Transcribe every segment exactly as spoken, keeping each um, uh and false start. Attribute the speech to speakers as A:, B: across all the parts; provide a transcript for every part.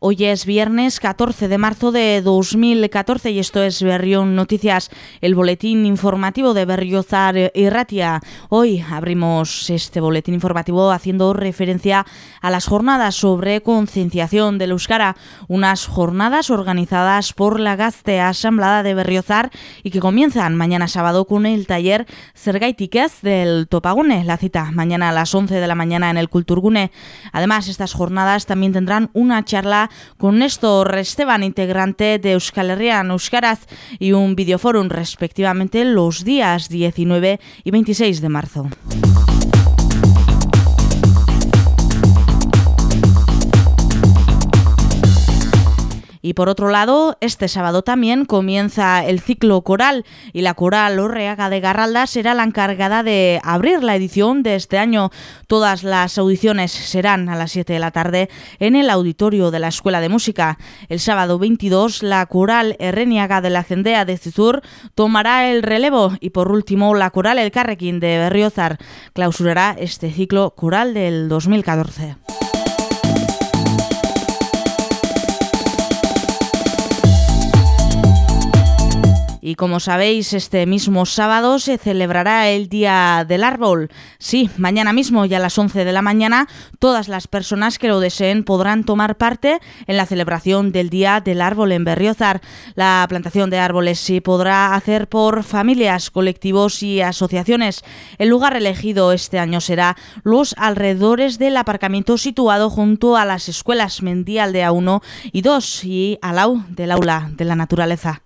A: Hoy es viernes catorce de marzo de dos mil catorce y esto es Berrión Noticias, el boletín informativo de Berriozar y Ratia. Hoy abrimos este boletín informativo haciendo referencia a las jornadas sobre concienciación del euskara, unas jornadas organizadas por la Gazte Asamblea de Berriozar y que comienzan mañana sábado con el taller Zergaitik ez del Topagune, la cita mañana a las once de la mañana en el Kulturgune. Además, estas jornadas también tendrán una charla con Néstor Esteban, integrante de Euskal Herrian Euskaraz, y un videoforum respectivamente los días diecinueve y veintiséis de marzo. Y por otro lado, este sábado también comienza el ciclo coral y la Coral Orreaga de Garralda será la encargada de abrir la edición de este año. Todas las audiciones serán a las siete de la tarde en el auditorio de la Escuela de Música. El sábado veintidós, la Coral Erreniaga de la Cendea de Zizur tomará el relevo y por último, la Coral Elkarrekin de Berriozar clausurará este ciclo coral del dos mil catorce. Y como sabéis, este mismo sábado se celebrará el Día del Árbol. Sí, mañana mismo y a las once de la mañana, todas las personas que lo deseen podrán tomar parte en la celebración del Día del Árbol en Berriozar. La plantación de árboles se podrá hacer por familias, colectivos y asociaciones. El lugar elegido este año será los alrededores del aparcamiento situado junto a las escuelas Mendialdea uno y dos y al lado del Aula de la Naturaleza.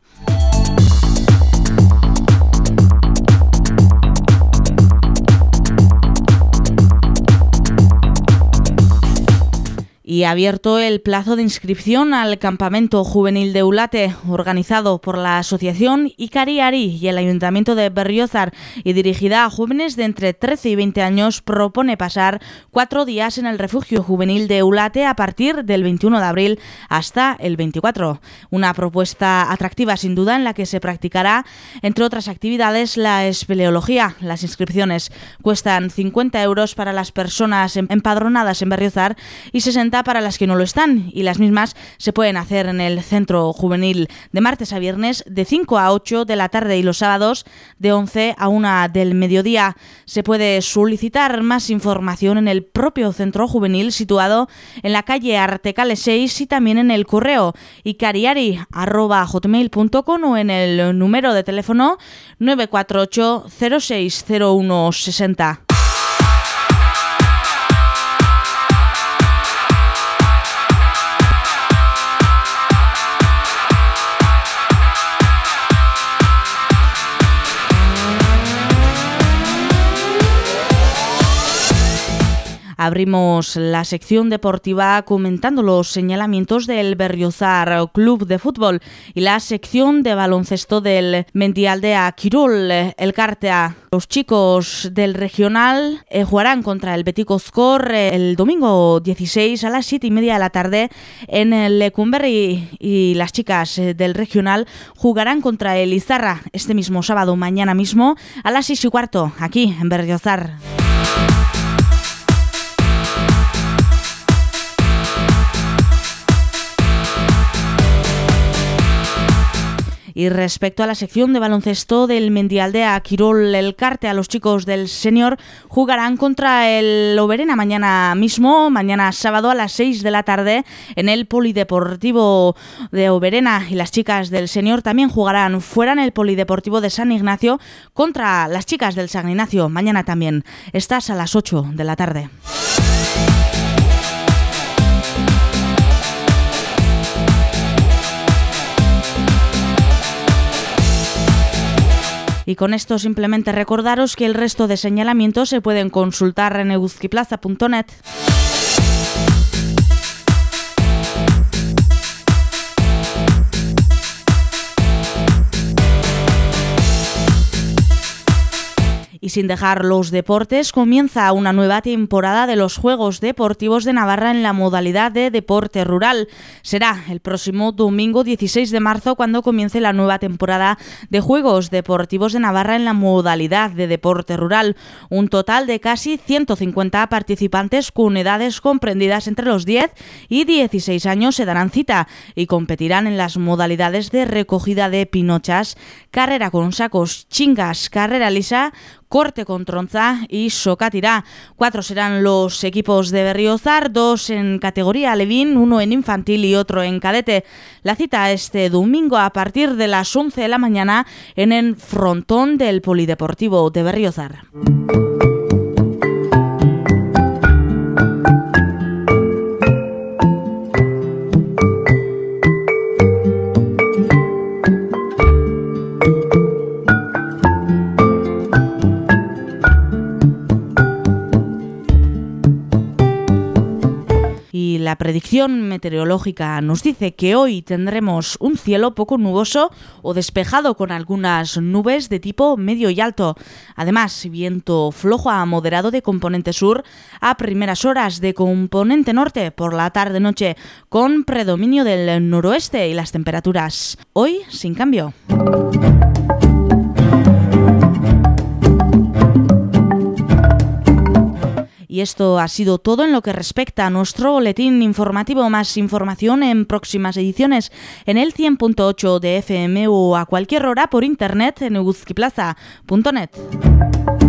A: Y abierto el plazo de inscripción al campamento juvenil de Ulate, organizado por la asociación Ikariari y el Ayuntamiento de Berriozar y dirigida a jóvenes de entre trece y veinte años, propone pasar cuatro días en el refugio juvenil de Ulate a partir del veintiuno de abril hasta el veinticuatro. Una propuesta atractiva sin duda en la que se practicará, entre otras actividades, la espeleología. Las inscripciones cuestan cincuenta euros para las personas empadronadas en Berriozar y sesenta para las que no lo están, y las mismas se pueden hacer en el centro juvenil de martes a viernes de cinco a ocho de la tarde y los sábados de once a una del mediodía. Se puede solicitar más información en el propio centro juvenil situado en la calle Artecale seis y también en el correo ikariari arroba hotmail punto com o en el número de teléfono nueve cuatro ocho cero seis cero uno sesenta. Abrimos la sección deportiva comentando los señalamientos del Berriozar Club de Fútbol y la sección de baloncesto del Mendialdea Kirol Elkartea. Los chicos del regional eh, jugarán contra el Betikoscor eh, el domingo dieciséis a las siete y media de la tarde en el Lecumberri y las chicas eh, del regional jugarán contra el Izarra este mismo sábado, mañana mismo a las seis y cuarto aquí en Berriozar. Y respecto a la sección de baloncesto del Mendialdea Kirol Elkartea, los chicos del senior jugarán contra el Oberena mañana mismo, mañana sábado a las seis de la tarde en el Polideportivo de Oberena, y las chicas del senior también jugarán fuera en el Polideportivo de San Ignacio contra las chicas del San Ignacio mañana también. Estas a las ocho de la tarde. Y con esto simplemente recordaros que el resto de señalamientos se pueden consultar en eguzkiplaza punto net. Y Y sin dejar los deportes, comienza una nueva temporada de los Juegos Deportivos de Navarra en la modalidad de deporte rural. Será el próximo domingo dieciséis de marzo cuando comience la nueva temporada de Juegos Deportivos de Navarra en la modalidad de deporte rural. Un total de casi ciento cincuenta participantes con edades comprendidas entre los diez y dieciséis años se darán cita y competirán en las modalidades de recogida de pinochas, carrera con sacos, chingas, carrera lisa, corte con tronza y sokatira. Cuatro serán los equipos de Berriozar, dos en categoría alevín, uno en infantil y otro en cadete. La cita este domingo a partir de las once de la mañana en el frontón del Polideportivo de Berriozar. La predicción meteorológica nos dice que hoy tendremos un cielo poco nuboso o despejado con algunas nubes de tipo medio y alto. Además, viento flojo a moderado de componente sur a primeras horas, de componente norte por la tarde-noche, con predominio del noroeste y las temperaturas hoy sin cambio. Y esto ha sido todo en lo que respecta a nuestro boletín informativo. Más información en próximas ediciones en el cien punto ocho de F M o a cualquier hora por internet en euskiplaza punto net.